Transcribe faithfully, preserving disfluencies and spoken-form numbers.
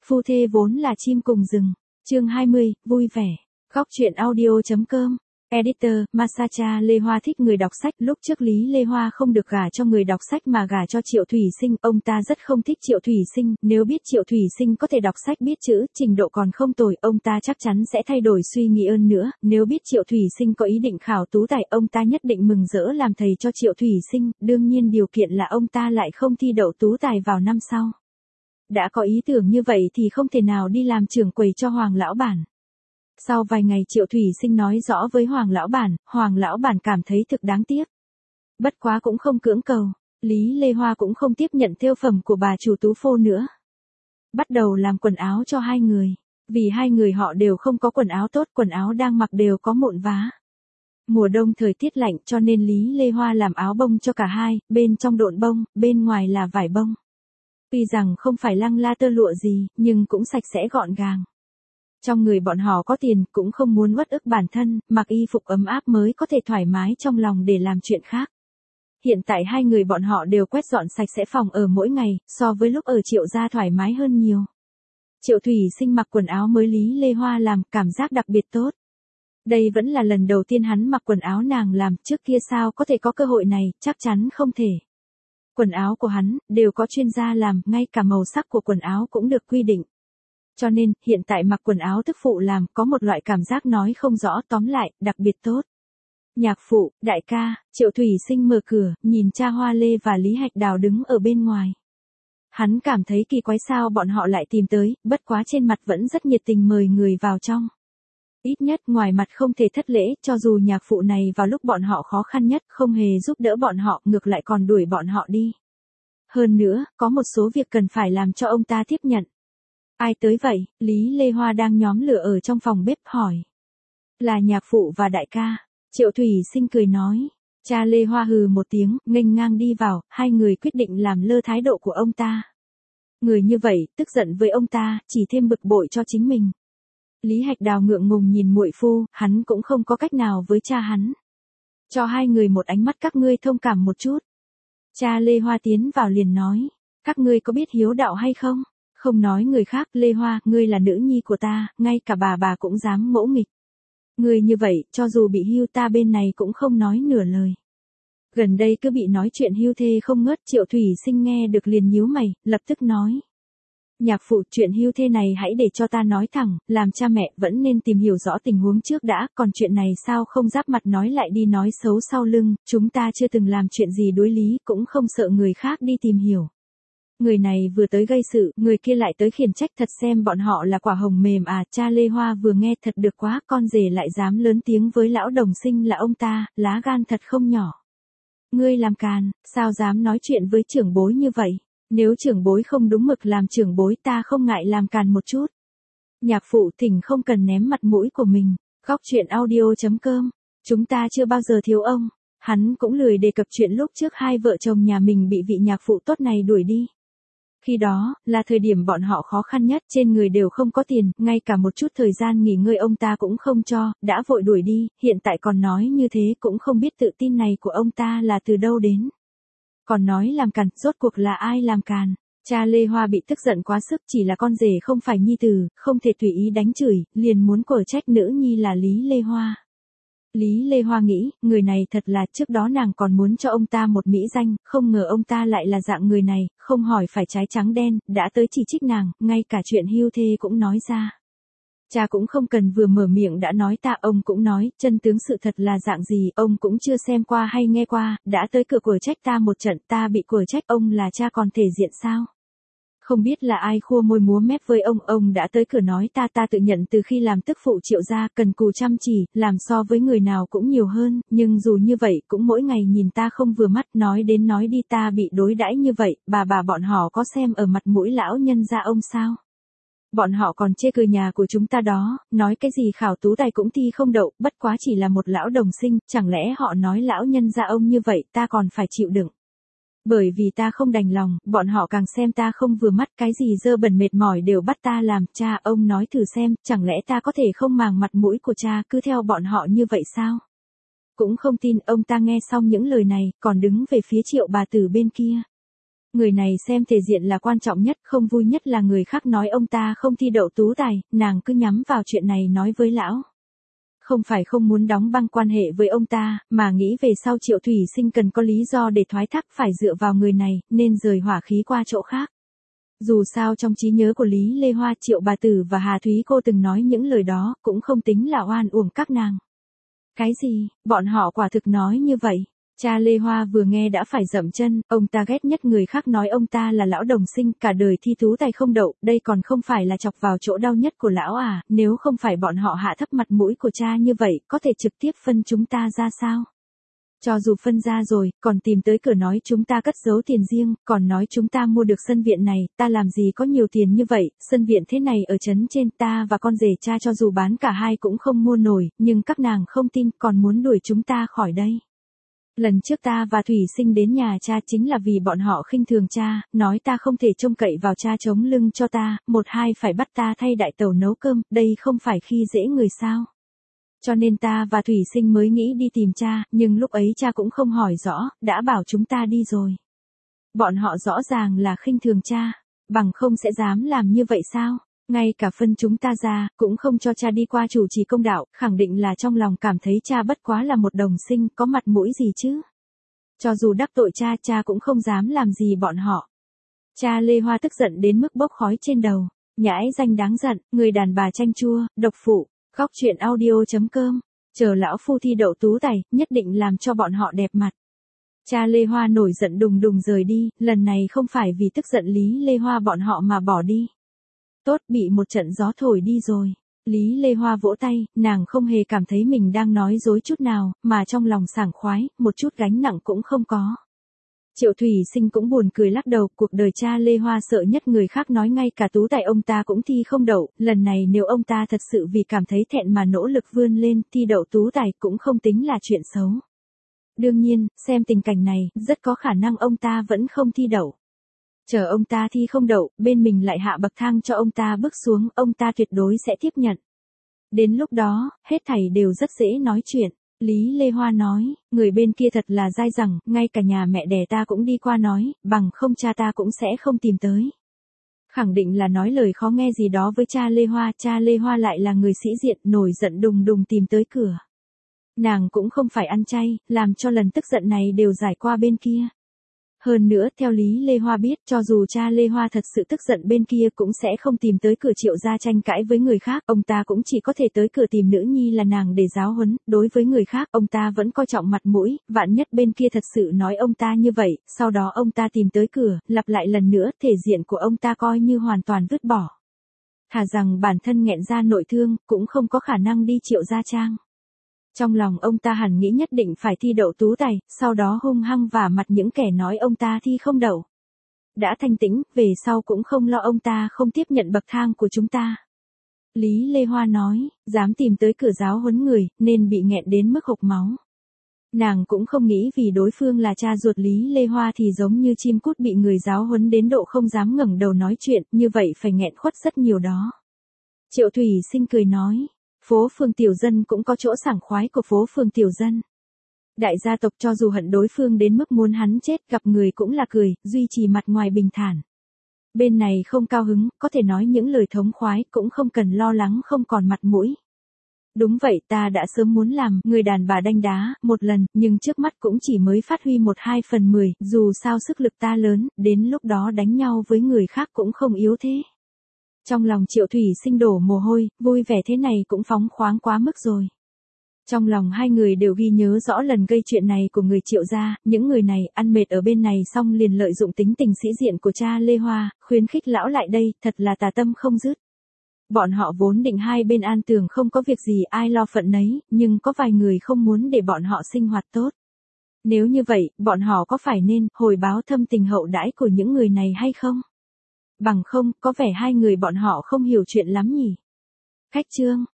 Phu thê vốn là chim cùng rừng. Chương hai mươi, vui vẻ. Góc truyện audio.com. Editor, Masacha Lê Hoa thích người đọc sách. Lúc trước Lý Lê Hoa không được gả cho người đọc sách mà gả cho Triệu Thủy Sinh. Ông ta rất không thích Triệu Thủy Sinh. Nếu biết Triệu Thủy Sinh có thể đọc sách biết chữ, trình độ còn không tồi, ông ta chắc chắn sẽ thay đổi suy nghĩ hơn nữa. Nếu biết Triệu Thủy Sinh có ý định khảo tú tài, ông ta nhất định mừng rỡ làm thầy cho Triệu Thủy Sinh. Đương nhiên điều kiện là ông ta lại không thi đậu tú tài vào năm sau. Đã có ý tưởng như vậy thì không thể nào đi làm trưởng quầy cho Hoàng lão bản. Sau vài ngày Triệu Thủy Sinh nói rõ với Hoàng lão bản, Hoàng lão bản cảm thấy thực đáng tiếc. Bất quá cũng không cưỡng cầu, Lý Lê Hoa cũng không tiếp nhận thêu phẩm của bà chủ Tú Phô nữa. Bắt đầu làm quần áo cho hai người, vì hai người họ đều không có quần áo tốt, quần áo đang mặc đều có mụn vá. Mùa đông thời tiết lạnh cho nên Lý Lê Hoa làm áo bông cho cả hai, bên trong độn bông, bên ngoài là vải bông. Tuy rằng không phải lăng la tơ lụa gì, nhưng cũng sạch sẽ gọn gàng. Trong người bọn họ có tiền, cũng không muốn uất ức bản thân, mặc y phục ấm áp mới có thể thoải mái trong lòng để làm chuyện khác. Hiện tại hai người bọn họ đều quét dọn sạch sẽ phòng ở mỗi ngày, so với lúc ở Triệu gia thoải mái hơn nhiều. Triệu Thủy Sinh mặc quần áo mới Lý Lê Hoa làm, cảm giác đặc biệt tốt. Đây vẫn là lần đầu tiên hắn mặc quần áo nàng làm, trước kia sao có thể có cơ hội này, chắc chắn không thể. Quần áo của hắn, đều có chuyên gia làm, ngay cả màu sắc của quần áo cũng được quy định. Cho nên, hiện tại mặc quần áo tức phụ làm, có một loại cảm giác nói không rõ, tóm lại, đặc biệt tốt. Nhạc phụ, đại ca, Triệu Thủy Sinh mở cửa, nhìn cha Hoa Lê và Lý Hạch Đào đứng ở bên ngoài. Hắn cảm thấy kỳ quái sao bọn họ lại tìm tới, bất quá trên mặt vẫn rất nhiệt tình mời người vào trong. Ít nhất ngoài mặt không thể thất lễ, cho dù nhạc phụ này vào lúc bọn họ khó khăn nhất không hề giúp đỡ bọn họ, ngược lại còn đuổi bọn họ đi. Hơn nữa, có một số việc cần phải làm cho ông ta tiếp nhận. Ai tới vậy? Lý Lê Hoa đang nhóm lửa ở trong phòng bếp hỏi. Là nhạc phụ và đại ca. Triệu Thủy Sinh cười nói. Cha Lê Hoa hừ một tiếng, nghênh ngang đi vào, hai người quyết định làm lơ thái độ của ông ta. Người như vậy, tức giận với ông ta, chỉ thêm bực bội cho chính mình. Lý Hạch Đào ngượng ngùng nhìn muội phu, hắn cũng không có cách nào với cha hắn. Cho hai người một ánh mắt các ngươi thông cảm một chút. Cha Lê Hoa tiến vào liền nói. Các ngươi có biết hiếu đạo hay không? Không nói người khác, Lê Hoa, ngươi là nữ nhi của ta, ngay cả bà bà cũng dám ngỗ nghịch. Ngươi như vậy, cho dù bị hưu ta bên này cũng không nói nửa lời. Gần đây cứ bị nói chuyện hưu thê không ngớt, Triệu Thủy Sinh nghe được liền nhíu mày, lập tức nói. Nhạc phụ, chuyện hưu thê này hãy để cho ta nói thẳng, làm cha mẹ vẫn nên tìm hiểu rõ tình huống trước đã, còn chuyện này sao không giáp mặt nói lại đi nói xấu sau lưng, chúng ta chưa từng làm chuyện gì đối lý, cũng không sợ người khác đi tìm hiểu. Người này vừa tới gây sự, người kia lại tới khiển trách, thật xem bọn họ là quả hồng mềm à. Cha Lê Hoa vừa nghe thật được quá, con rể lại dám lớn tiếng với lão đồng sinh là ông ta, lá gan thật không nhỏ. Ngươi làm càn, sao dám nói chuyện với trưởng bối như vậy? Nếu trưởng bối không đúng mực làm trưởng bối ta không ngại làm càn một chút. Nhạc phụ thỉnh không cần ném mặt mũi của mình. Góc truyện audio.com. Chúng ta chưa bao giờ thiếu ông. Hắn cũng lười đề cập chuyện lúc trước hai vợ chồng nhà mình bị vị nhạc phụ tốt này đuổi đi. Khi đó, là thời điểm bọn họ khó khăn nhất, trên người đều không có tiền, ngay cả một chút thời gian nghỉ ngơi ông ta cũng không cho, đã vội đuổi đi, hiện tại còn nói như thế cũng không biết tự tin này của ông ta là từ đâu đến. Còn nói làm càn, rốt cuộc là ai làm càn? Cha Lê Hoa bị tức giận quá sức, chỉ là con rể không phải nhi tử, không thể tùy ý đánh chửi, liền muốn cở trách nữ nhi là Lý Lê Hoa. Lý Lê Hoa nghĩ, người này thật là, trước đó nàng còn muốn cho ông ta một mỹ danh, không ngờ ông ta lại là dạng người này, không hỏi phải trái trắng đen, đã tới chỉ trích nàng, ngay cả chuyện hưu thê cũng nói ra. Cha cũng không cần vừa mở miệng đã nói ta, ông cũng nói, chân tướng sự thật là dạng gì, ông cũng chưa xem qua hay nghe qua, đã tới cửa quở trách ta một trận, ta bị quở trách, ông là cha còn thể diện sao? Không biết là ai khua môi múa mép với ông, ông đã tới cửa nói ta ta tự nhận từ khi làm tức phụ Triệu gia, cần cù chăm chỉ, làm so với người nào cũng nhiều hơn, nhưng dù như vậy cũng mỗi ngày nhìn ta không vừa mắt, nói đến nói đi ta bị đối đãi như vậy, bà bà bọn họ có xem ở mặt mũi lão nhân gia ông sao? Bọn họ còn chê cười nhà của chúng ta đó, nói cái gì khảo tú tài cũng thi không đậu, bất quá chỉ là một lão đồng sinh, chẳng lẽ họ nói lão nhân gia ông như vậy ta còn phải chịu đựng. Bởi vì ta không đành lòng, bọn họ càng xem ta không vừa mắt, cái gì dơ bẩn mệt mỏi đều bắt ta làm, cha ông nói thử xem, chẳng lẽ ta có thể không màng mặt mũi của cha cứ theo bọn họ như vậy sao? Cũng không tin. Ông ta nghe xong những lời này, còn đứng về phía Triệu bà tử bên kia. Người này xem thể diện là quan trọng nhất, không vui nhất là người khác nói ông ta không thi đậu tú tài, nàng cứ nhắm vào chuyện này nói với lão. Không phải không muốn đóng băng quan hệ với ông ta, mà nghĩ về sau Triệu Thủy Sinh cần có lý do để thoái thác phải dựa vào người này, nên rời hỏa khí qua chỗ khác. Dù sao trong trí nhớ của Lý Lê Hoa, Triệu bà tử và Hà Thúy cô từng nói những lời đó, cũng không tính là oan uổng các nàng. Cái gì, bọn họ quả thực nói như vậy? Cha Lê Hoa vừa nghe đã phải dậm chân, ông ta ghét nhất người khác nói ông ta là lão đồng sinh, cả đời thi tú tài không đậu, đây còn không phải là chọc vào chỗ đau nhất của lão à, nếu không phải bọn họ hạ thấp mặt mũi của cha như vậy, có thể trực tiếp phân chúng ta ra sao? Cho dù phân ra rồi, còn tìm tới cửa nói chúng ta cất giấu tiền riêng, còn nói chúng ta mua được sân viện này, ta làm gì có nhiều tiền như vậy, sân viện thế này ở trấn trên ta và con rể cha cho dù bán cả hai cũng không mua nổi, nhưng các nàng không tin, còn muốn đuổi chúng ta khỏi đây. Lần trước ta và Thủy Sinh đến nhà cha chính là vì bọn họ khinh thường cha, nói ta không thể trông cậy vào cha chống lưng cho ta, một hai phải bắt ta thay đại tẩu nấu cơm, đây không phải khi dễ người sao. Cho nên ta và Thủy Sinh mới nghĩ đi tìm cha, nhưng lúc ấy cha cũng không hỏi rõ, đã bảo chúng ta đi rồi. Bọn họ rõ ràng là khinh thường cha, bằng không sẽ dám làm như vậy sao? Ngay cả phân chúng ta ra, cũng không cho cha đi qua chủ trì công đạo, khẳng định là trong lòng cảm thấy cha bất quá là một đồng sinh, có mặt mũi gì chứ. Cho dù đắc tội cha, cha cũng không dám làm gì bọn họ. Cha Lê Hoa tức giận đến mức bốc khói trên đầu, nhãi danh đáng giận, người đàn bà chanh chua, độc phụ, khóc chuyện audio chấm com, chờ lão phu thi đậu tú tài, nhất định làm cho bọn họ đẹp mặt. Cha Lê Hoa nổi giận đùng đùng rời đi, lần này không phải vì tức giận Lý Lê Hoa bọn họ mà bỏ đi. Tốt, bị một trận gió thổi đi rồi. Lý Lê Hoa vỗ tay, nàng không hề cảm thấy mình đang nói dối chút nào, mà trong lòng sảng khoái, một chút gánh nặng cũng không có. Triệu Thủy Sinh cũng buồn cười lắc đầu, cuộc đời cha Lê Hoa sợ nhất người khác nói ngay cả tú tài ông ta cũng thi không đậu, lần này nếu ông ta thật sự vì cảm thấy thẹn mà nỗ lực vươn lên, thi đậu tú tài cũng không tính là chuyện xấu. Đương nhiên, xem tình cảnh này, rất có khả năng ông ta vẫn không thi đậu. Chờ ông ta thi không đậu, bên mình lại hạ bậc thang cho ông ta bước xuống, ông ta tuyệt đối sẽ tiếp nhận. Đến lúc đó, hết thảy đều rất dễ nói chuyện. Lý Lê Hoa nói, người bên kia thật là dai dẳng, ngay cả nhà mẹ đẻ ta cũng đi qua nói, bằng không cha ta cũng sẽ không tìm tới. Khẳng định là nói lời khó nghe gì đó với cha Lê Hoa, cha Lê Hoa lại là người sĩ diện, nổi giận đùng đùng tìm tới cửa. Nàng cũng không phải ăn chay, làm cho lần tức giận này đều giải qua bên kia. Hơn nữa, theo Lý Lê Hoa biết, cho dù cha Lê Hoa thật sự tức giận bên kia cũng sẽ không tìm tới cửa Triệu gia tranh cãi với người khác, ông ta cũng chỉ có thể tới cửa tìm nữ nhi là nàng để giáo huấn, đối với người khác, ông ta vẫn coi trọng mặt mũi, vạn nhất bên kia thật sự nói ông ta như vậy, sau đó ông ta tìm tới cửa, lặp lại lần nữa, thể diện của ông ta coi như hoàn toàn vứt bỏ. Thà rằng bản thân nghẹn ra nội thương, cũng không có khả năng đi Triệu gia trang. Trong lòng ông ta hẳn nghĩ nhất định phải thi đậu tú tài, sau đó hung hăng vả mặt những kẻ nói ông ta thi không đậu. Đã thanh tĩnh, về sau cũng không lo ông ta không tiếp nhận bậc thang của chúng ta. Lý Lê Hoa nói, dám tìm tới cửa giáo huấn người, nên bị nghẹn đến mức hộc máu. Nàng cũng không nghĩ vì đối phương là cha ruột Lý Lê Hoa thì giống như chim cút bị người giáo huấn đến độ không dám ngẩng đầu nói chuyện, như vậy phải nghẹn khuất rất nhiều đó. Triệu Thủy Sinh cười nói. Phố phường tiểu dân cũng có chỗ sảng khoái của phố phường tiểu dân. Đại gia tộc cho dù hận đối phương đến mức muốn hắn chết, gặp người cũng là cười, duy trì mặt ngoài bình thản. Bên này không cao hứng, có thể nói những lời thống khoái, cũng không cần lo lắng không còn mặt mũi. Đúng vậy, ta đã sớm muốn làm người đàn bà đanh đá, một lần, nhưng trước mắt cũng chỉ mới phát huy một hai phần mười, dù sao sức lực ta lớn, đến lúc đó đánh nhau với người khác cũng không yếu thế. Trong lòng Triệu Thủy Sinh đổ mồ hôi, vui vẻ thế này cũng phóng khoáng quá mức rồi. Trong lòng hai người đều ghi nhớ rõ lần gây chuyện này của người Triệu gia, những người này ăn mệt ở bên này xong liền lợi dụng tính tình sĩ diện của cha Lê Hoa, khuyến khích lão lại đây, thật là tà tâm không dứt. Bọn họ vốn định hai bên an tường không có việc gì ai lo phận nấy, nhưng có vài người không muốn để bọn họ sinh hoạt tốt. Nếu như vậy, bọn họ có phải nên hồi báo thâm tình hậu đãi của những người này hay không? Bằng không, có vẻ hai người bọn họ không hiểu chuyện lắm nhỉ. Khách chương